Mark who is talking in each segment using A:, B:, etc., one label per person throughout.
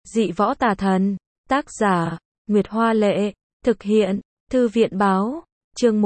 A: Dị võ tà thần. Tác giả, Nguyệt Hoa Lệ. Thực hiện, Thư viện Báo. Chương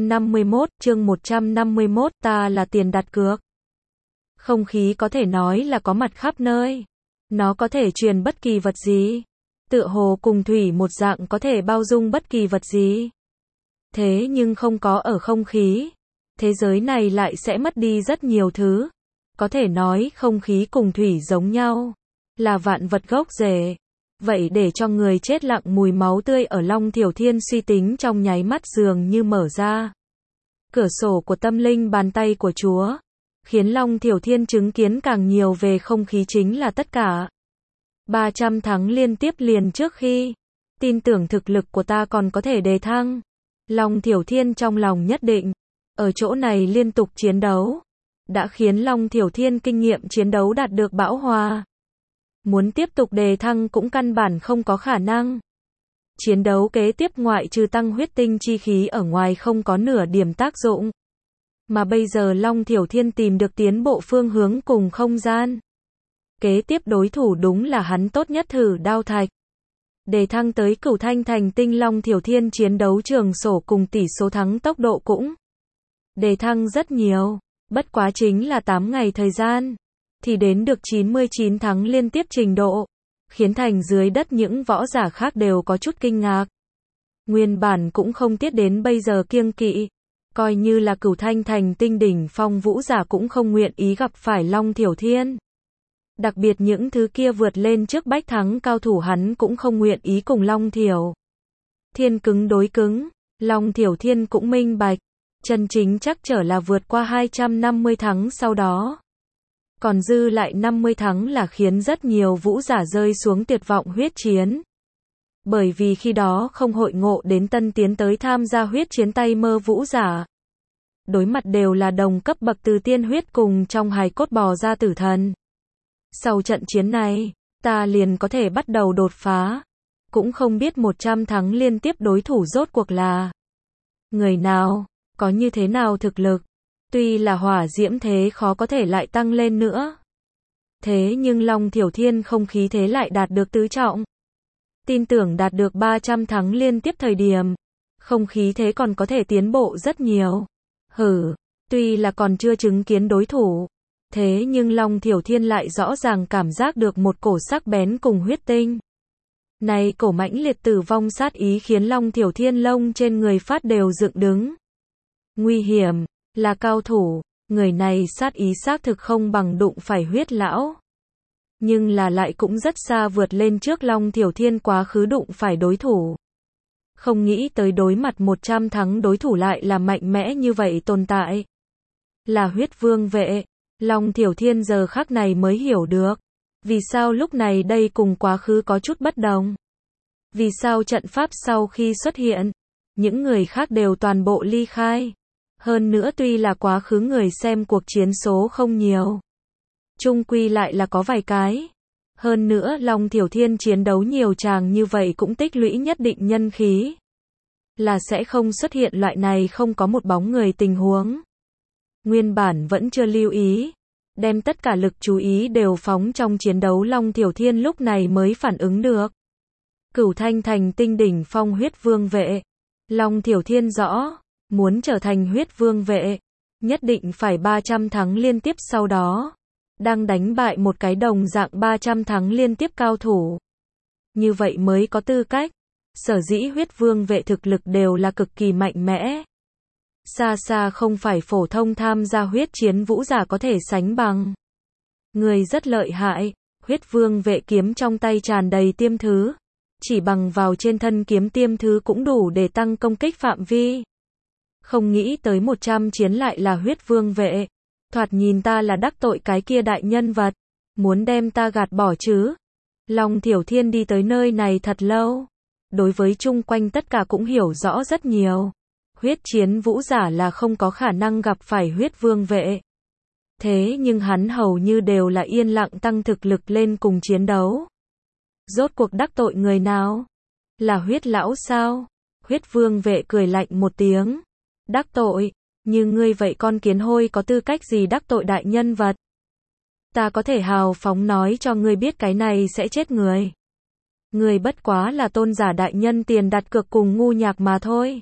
A: 151, ta là tiền đặt cược. Không khí có thể nói là có mặt khắp nơi. Nó có thể truyền bất kỳ vật gì. Tựa hồ cùng thủy một dạng có thể bao dung bất kỳ vật gì. Thế nhưng không có ở không khí. Thế giới này lại sẽ mất đi rất nhiều thứ. Có thể nói không khí cùng thủy giống nhau. Là vạn vật gốc rễ. Vậy để cho người chết lặng mùi máu tươi ở Long Thiểu Thiên suy tính trong nháy mắt dường như mở ra. Cửa sổ của tâm linh bàn tay của Chúa. Khiến Long Thiểu Thiên chứng kiến càng nhiều về không khí chính là tất cả. 300 tháng liên tiếp liền trước khi. Tin tưởng thực lực của ta còn có thể đề thăng. Long Thiểu Thiên trong lòng nhất định. Ở chỗ này liên tục chiến đấu. Đã khiến Long Thiểu Thiên kinh nghiệm chiến đấu đạt được bão hòa. Muốn tiếp tục đề thăng cũng căn bản không có khả năng. Chiến đấu kế tiếp ngoại trừ tăng huyết tinh chi khí ở ngoài không có nửa điểm tác dụng. Mà bây giờ Long Thiểu Thiên tìm được tiến bộ phương hướng cùng không gian. Kế tiếp đối thủ đúng là hắn tốt nhất thử đao thạch. Đề thăng tới cửu thanh thành tinh Long Thiểu Thiên chiến đấu trường sổ cùng tỷ số thắng tốc độ cũng đề thăng rất nhiều. Bất quá chính là 8 ngày thời gian. Thì đến được 99 thắng liên tiếp trình độ. Khiến thành dưới đất những võ giả khác đều có chút kinh ngạc. Nguyên bản cũng không tiếc đến bây giờ kiêng kỵ. Coi như là cửu thanh thành tinh đỉnh phong vũ giả cũng không nguyện ý gặp phải Long Thiểu Thiên. Đặc biệt những thứ kia vượt lên trước bách thắng cao thủ hắn cũng không nguyện ý cùng Long Thiểu Thiên cứng đối cứng. Long Thiểu Thiên cũng minh bạch. Chân chính chắc trở là vượt qua 250 thắng sau đó. Còn dư lại 50 thắng là khiến rất nhiều vũ giả rơi xuống tuyệt vọng huyết chiến. Bởi vì khi đó không hội ngộ đến tân tiến tới tham gia huyết chiến tay mơ vũ giả. Đối mặt đều là đồng cấp bậc từ tiên huyết cùng trong hài cốt bò ra tử thần. Sau trận chiến này, ta liền có thể bắt đầu đột phá. Cũng không biết 100 thắng liên tiếp đối thủ rốt cuộc là người nào, có như thế nào thực lực. Tuy là hỏa diễm thế khó có thể lại tăng lên nữa. Thế nhưng Long Thiểu Thiên không khí thế lại đạt được tứ trọng. Tin tưởng đạt được 300 thắng liên tiếp thời điểm. Không khí thế còn có thể tiến bộ rất nhiều. Tuy là còn chưa chứng kiến đối thủ. Thế nhưng Long Thiểu Thiên lại rõ ràng cảm giác được một cổ sắc bén cùng huyết tinh. Này cổ mãnh liệt tử vong sát ý khiến Long Thiểu Thiên lông trên người phát đều dựng đứng. Nguy hiểm, là cao thủ, người này sát ý xác thực không bằng đụng phải huyết lão. Nhưng là lại cũng rất xa vượt lên trước Long Thiểu Thiên quá khứ đụng phải đối thủ. Không nghĩ tới đối mặt 100 thắng đối thủ lại là mạnh mẽ như vậy tồn tại. Là huyết vương vệ. Long Thiểu Thiên giờ khắc này mới hiểu được. Vì sao lúc này đây cùng quá khứ có chút bất đồng. Vì sao trận pháp sau khi xuất hiện, những người khác đều toàn bộ ly khai. Hơn nữa tuy là quá khứ người xem cuộc chiến số không nhiều. Chung quy lại là có vài cái. Hơn nữa Long Thiểu Thiên chiến đấu nhiều tràng như vậy cũng tích lũy nhất định nhân khí. Là sẽ không xuất hiện loại này không có một bóng người tình huống. Nguyên bản vẫn chưa lưu ý. Đem tất cả lực chú ý đều phóng trong chiến đấu Long Thiểu Thiên lúc này mới phản ứng được. Cửu thanh thành tinh đỉnh phong huyết vương vệ. Long Thiểu Thiên rõ. Muốn trở thành huyết vương vệ. Nhất định phải 300 thắng liên tiếp sau đó. Đang đánh bại một cái đồng dạng 300 thắng liên tiếp cao thủ. Như vậy mới có tư cách. Sở dĩ huyết vương vệ thực lực đều là cực kỳ mạnh mẽ. Xa xa không phải phổ thông tham gia huyết chiến vũ giả có thể sánh bằng. Người rất lợi hại. Huyết vương vệ kiếm trong tay tràn đầy tiêm thứ. Chỉ bằng vào trên thân kiếm tiêm thứ cũng đủ để tăng công kích phạm vi. Không nghĩ tới 100 chiến lại là huyết vương vệ. Thoạt nhìn ta là đắc tội cái kia đại nhân vật. Muốn đem ta gạt bỏ chứ. Long Thiểu Thiên đi tới nơi này thật lâu. Đối với chung quanh tất cả cũng hiểu rõ rất nhiều. Huyết chiến vũ giả là không có khả năng gặp phải huyết vương vệ. Thế nhưng hắn hầu như đều là yên lặng tăng thực lực lên cùng chiến đấu. Rốt cuộc đắc tội người nào? Là huyết lão sao? Huyết vương vệ cười lạnh một tiếng. Đắc tội? Như ngươi vậy con kiến hôi có tư cách gì đắc tội đại nhân vật? Ta có thể hào phóng nói cho ngươi biết cái này sẽ chết người. Người bất quá là tôn giả đại nhân tiền đặt cược cùng ngu nhạc mà thôi.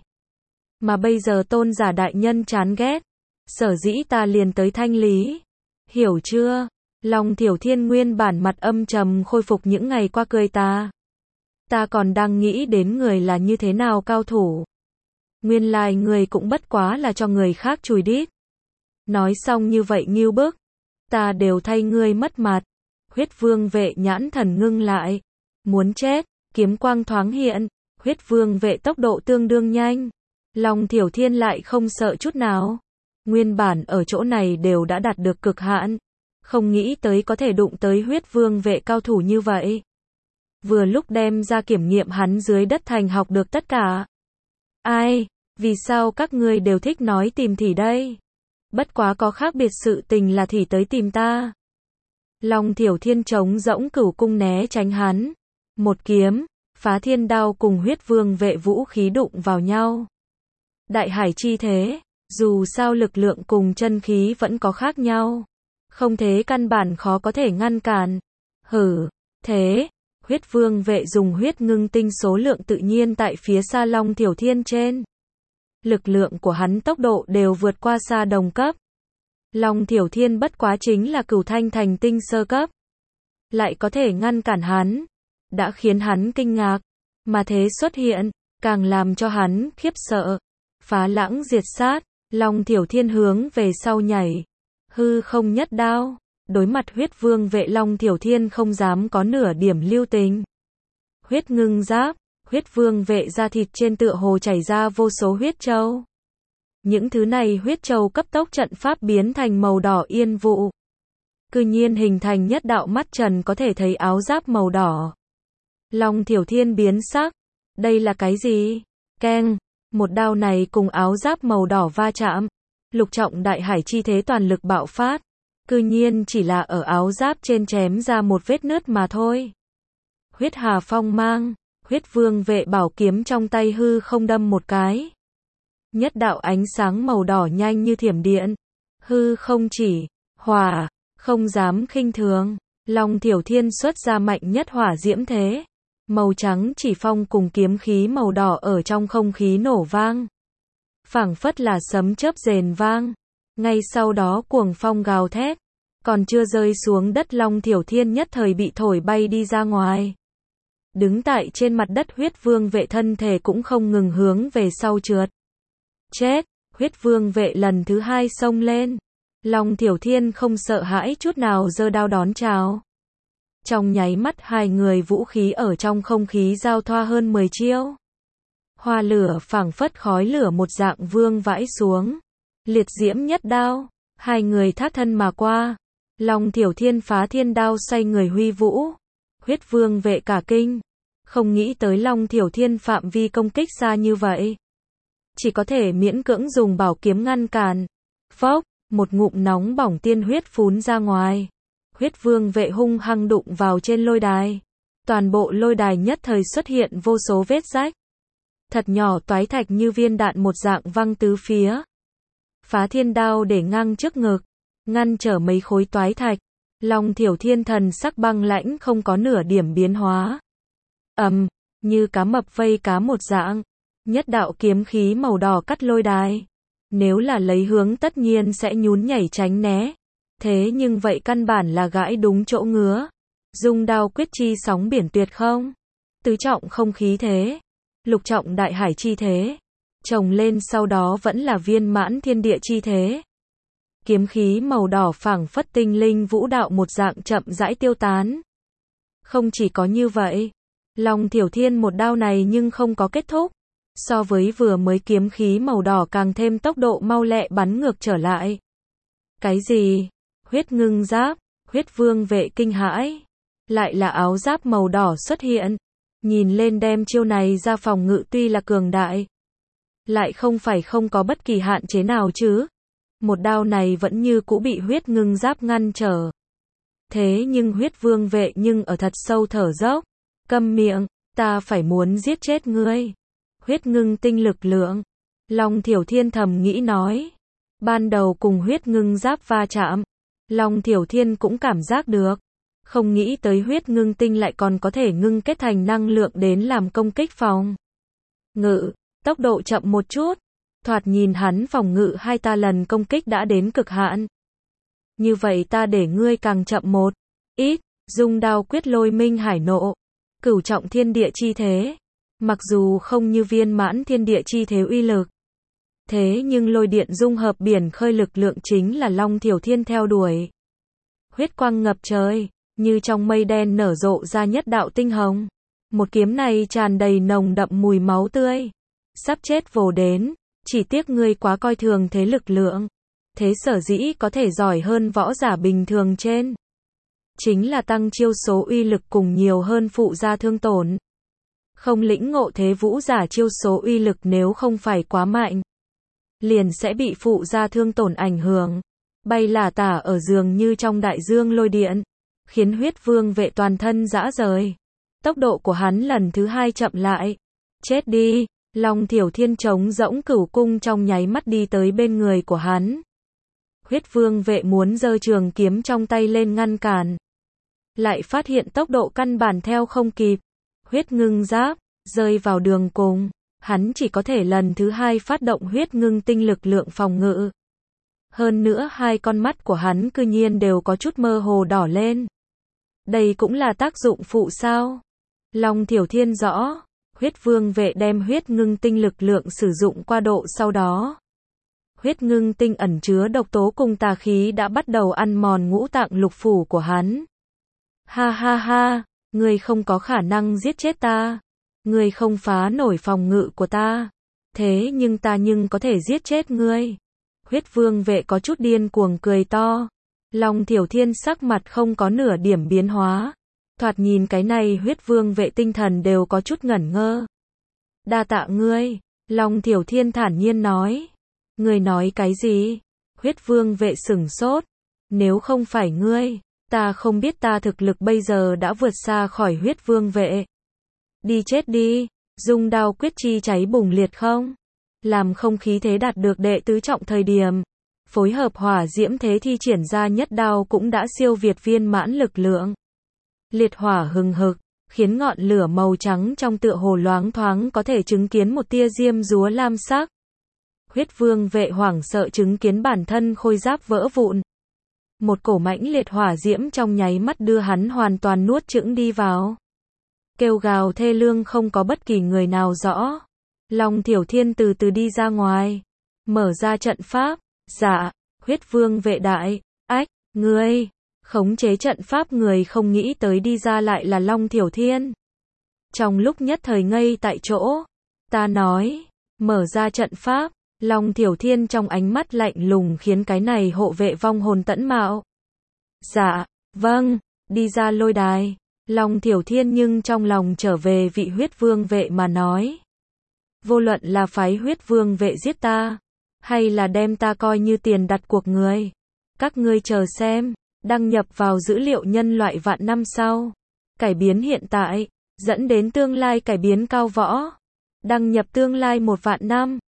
A: Mà bây giờ tôn giả đại nhân chán ghét. Sở dĩ ta liền tới thanh lý. Hiểu chưa? Long Thiểu Thiên nguyên bản mặt âm trầm khôi phục những ngày qua cười ta. Ta còn đang nghĩ đến người là như thế nào cao thủ. Nguyên lai người cũng bất quá là cho người khác chùi đít. Nói xong như vậy ngưu bức. Ta đều thay ngươi mất mặt. Huyết vương vệ nhãn thần ngưng lại. Muốn chết, kiếm quang thoáng hiện. Huyết vương vệ tốc độ tương đương nhanh. Long Thiểu Thiên lại không sợ chút nào. Nguyên bản ở chỗ này đều đã đạt được cực hạn. Không nghĩ tới có thể đụng tới huyết vương vệ cao thủ như vậy. Vừa lúc đem ra kiểm nghiệm hắn dưới đất thành học được tất cả. Ai, vì sao các ngươi đều thích nói tìm thỉ đây? Bất quá có khác biệt sự tình là thỉ tới tìm ta. Long Thiểu Thiên trống rỗng cửu cung né tránh hắn. Một kiếm, phá thiên đao cùng huyết vương vệ vũ khí đụng vào nhau. Đại hải chi thế, dù sao lực lượng cùng chân khí vẫn có khác nhau. Không thế căn bản khó có thể ngăn cản. Hử, thế, huyết vương vệ dùng huyết ngưng tinh số lượng tự nhiên tại phía xa Long Thiểu Thiên trên. Lực lượng của hắn tốc độ đều vượt qua xa đồng cấp. Long Thiểu Thiên bất quá chính là cửu thanh thành tinh sơ cấp. Lại có thể ngăn cản hắn. Đã khiến hắn kinh ngạc. Mà thế xuất hiện, càng làm cho hắn khiếp sợ. Phá lãng diệt sát, Long Thiểu Thiên hướng về sau nhảy. Hư không nhất đao. Đối mặt huyết vương vệ Long Thiểu Thiên không dám có nửa điểm lưu tình. Huyết ngưng giáp, huyết vương vệ da thịt trên tựa hồ chảy ra vô số huyết châu. Những thứ này huyết châu cấp tốc trận pháp biến thành màu đỏ yên vụ. Cư nhiên hình thành nhất đạo mắt trần có thể thấy áo giáp màu đỏ. Long Thiểu Thiên biến sắc. Đây là cái gì? Keng, một đao này cùng áo giáp màu đỏ va chạm. Lục trọng đại hải chi thế toàn lực bạo phát. Cư nhiên chỉ là ở áo giáp trên chém ra một vết nứt mà thôi. Huyết hà phong mang, huyết vương vệ bảo kiếm trong tay hư không đâm một cái. Nhất đạo ánh sáng màu đỏ nhanh như thiểm điện. Hư không chỉ, hỏa, không dám khinh thường. Long Thiểu Thiên xuất ra mạnh nhất hỏa diễm thế. Màu trắng chỉ phong cùng kiếm khí màu đỏ ở trong không khí nổ vang. Phảng phất là sấm chớp rền vang. Ngay sau đó cuồng phong gào thét. Còn chưa rơi xuống đất Long Thiểu Thiên nhất thời bị thổi bay đi ra ngoài. Đứng tại trên mặt đất huyết vương vệ thân thể cũng không ngừng hướng về sau trượt. Chết, huyết vương vệ lần thứ hai xông lên. Long Thiểu Thiên không sợ hãi chút nào giơ đao đón chào. Trong nháy mắt hai người vũ khí ở trong không khí giao thoa hơn 10 chiêu. Hoa lửa phảng phất khói lửa một dạng vương vãi xuống. Liệt diễm nhất đao, hai người thác thân mà qua. Long Thiểu Thiên phá thiên đao xoay người huy vũ. Huyết vương vệ cả kinh. Không nghĩ tới Long Thiểu Thiên phạm vi công kích xa như vậy. Chỉ có thể miễn cưỡng dùng bảo kiếm ngăn cản. Phốc, một ngụm nóng bỏng tiên huyết phún ra ngoài. Huyết vương vệ hung hăng đụng vào trên lôi đài. Toàn bộ lôi đài nhất thời xuất hiện vô số vết rách. Thật nhỏ toái thạch như viên đạn một dạng văng tứ phía. Phá thiên đao để ngang trước ngực. Ngăn trở mấy khối toái thạch. Long Thiểu Thiên thần sắc băng lãnh không có nửa điểm biến hóa. Như cá mập vây cá một dạng. Nhất đạo kiếm khí màu đỏ cắt lôi đài. Nếu là lấy hướng tất nhiên sẽ nhún nhảy tránh né. Thế nhưng vậy căn bản là gãi đúng chỗ ngứa. Dung đao quyết chi sóng biển tuyệt không. Tứ trọng không khí thế. Lục trọng đại hải chi thế. Chồng lên sau đó vẫn là viên mãn thiên địa chi thế. Kiếm khí màu đỏ phảng phất tinh linh vũ đạo một dạng chậm rãi tiêu tán. Không chỉ có như vậy. Long Thiểu Thiên một đao này nhưng không có kết thúc. So với vừa mới kiếm khí màu đỏ càng thêm tốc độ mau lẹ bắn ngược trở lại. Cái gì? Huyết ngưng giáp, huyết vương vệ kinh hãi. Lại là áo giáp màu đỏ xuất hiện. Nhìn lên đem chiêu này ra phòng ngự tuy là cường đại. Lại không phải không có bất kỳ hạn chế nào chứ. Một đao này vẫn như cũ bị huyết ngưng giáp ngăn trở. Thế nhưng huyết vương vệ nhưng ở thật sâu thở dốc. Câm miệng, ta phải muốn giết chết ngươi. Huyết ngưng tinh lực lượng. Long Thiểu Thiên thầm nghĩ nói. Ban đầu cùng huyết ngưng giáp va chạm. Long Thiểu Thiên cũng cảm giác được. Không nghĩ tới huyết ngưng tinh lại còn có thể ngưng kết thành năng lượng đến làm công kích phòng ngự, tốc độ chậm một chút. Thoạt nhìn hắn phòng ngự hai ta lần công kích đã đến cực hạn. Như vậy ta để ngươi càng chậm một ít, dung đao quyết lôi minh hải nộ, cửu trọng thiên địa chi thế. Mặc dù không như viên mãn thiên địa chi thế uy lực, thế nhưng lôi điện dung hợp biển khơi lực lượng chính là Long Thiểu Thiên theo đuổi. Huyết quang ngập trời, như trong mây đen nở rộ ra nhất đạo tinh hồng. Một kiếm này tràn đầy nồng đậm mùi máu tươi. Sắp chết vồ đến, chỉ tiếc ngươi quá coi thường thế lực lượng. Thế sở dĩ có thể giỏi hơn võ giả bình thường trên, chính là tăng chiêu số uy lực cùng nhiều hơn phụ gia thương tổn. Không lĩnh ngộ thế vũ giả chiêu số uy lực nếu không phải quá mạnh, liền sẽ bị phụ gia thương tổn ảnh hưởng. Bay lả tả ở giường như trong đại dương lôi điện, khiến huyết vương vệ toàn thân rã rời. Tốc độ của hắn lần thứ hai chậm lại. Chết đi, Long Thiểu Thiên trống rỗng cửu cung trong nháy mắt đi tới bên người của hắn. Huyết vương vệ muốn giơ trường kiếm trong tay lên ngăn cản, lại phát hiện tốc độ căn bản theo không kịp. Huyết ngưng giáp, rơi vào đường cùng, hắn chỉ có thể lần thứ hai phát động huyết ngưng tinh lực lượng phòng ngự. Hơn nữa hai con mắt của hắn cư nhiên đều có chút mơ hồ đỏ lên. Đây cũng là tác dụng phụ sao? Long Thiểu Thiên rõ, huyết vương vệ đem huyết ngưng tinh lực lượng sử dụng qua độ sau đó. Huyết ngưng tinh ẩn chứa độc tố cùng tà khí đã bắt đầu ăn mòn ngũ tạng lục phủ của hắn. Ha ha ha, ngươi không có khả năng giết chết ta. Ngươi không phá nổi phòng ngự của ta. Thế nhưng ta có thể giết chết ngươi. Huyết vương vệ có chút điên cuồng cười to. Long Thiểu Thiên sắc mặt không có nửa điểm biến hóa. Thoạt nhìn cái này huyết vương vệ tinh thần đều có chút ngẩn ngơ. Đa tạ ngươi, Long Thiểu Thiên thản nhiên nói. Ngươi nói cái gì? Huyết vương vệ sửng sốt. Nếu không phải ngươi, ta không biết ta thực lực bây giờ đã vượt xa khỏi huyết vương vệ. Đi chết đi, dung đao quyết chi cháy bùng liệt không? Làm không khí thế đạt được đệ tứ trọng thời điểm. Phối hợp hỏa diễm thế thi triển ra nhất đao cũng đã siêu việt viên mãn lực lượng. Liệt hỏa hừng hực, khiến ngọn lửa màu trắng trong tựa hồ loáng thoáng có thể chứng kiến một tia diêm dúa lam sắc. Huyết vương vệ hoảng sợ chứng kiến bản thân khôi giáp vỡ vụn. Một cổ mãnh liệt hỏa diễm trong nháy mắt đưa hắn hoàn toàn nuốt chửng đi vào. Kêu gào thê lương không có bất kỳ người nào rõ. Long Thiểu Thiên từ từ đi ra ngoài, mở ra trận pháp. Dạ, huyết vương vệ đại, ách, ngươi, khống chế trận pháp. Người không nghĩ tới đi ra lại là Long Thiểu Thiên. Trong lúc nhất thời ngây tại chỗ, ta nói, mở ra trận pháp. Long Thiểu Thiên trong ánh mắt lạnh lùng khiến cái này hộ vệ vong hồn tẫn mạo. Dạ, vâng, đi ra lôi đài. Long Thiểu Thiên nhưng trong lòng trở về vị huyết vương vệ mà nói. Vô luận là phái huyết vương vệ giết ta, hay là đem ta coi như tiền đặt cuộc người. Các ngươi chờ xem, đăng nhập vào dữ liệu nhân loại vạn năm sau. Cải biến hiện tại, dẫn đến tương lai cải biến cao võ. Đăng nhập tương lai 1 vạn năm.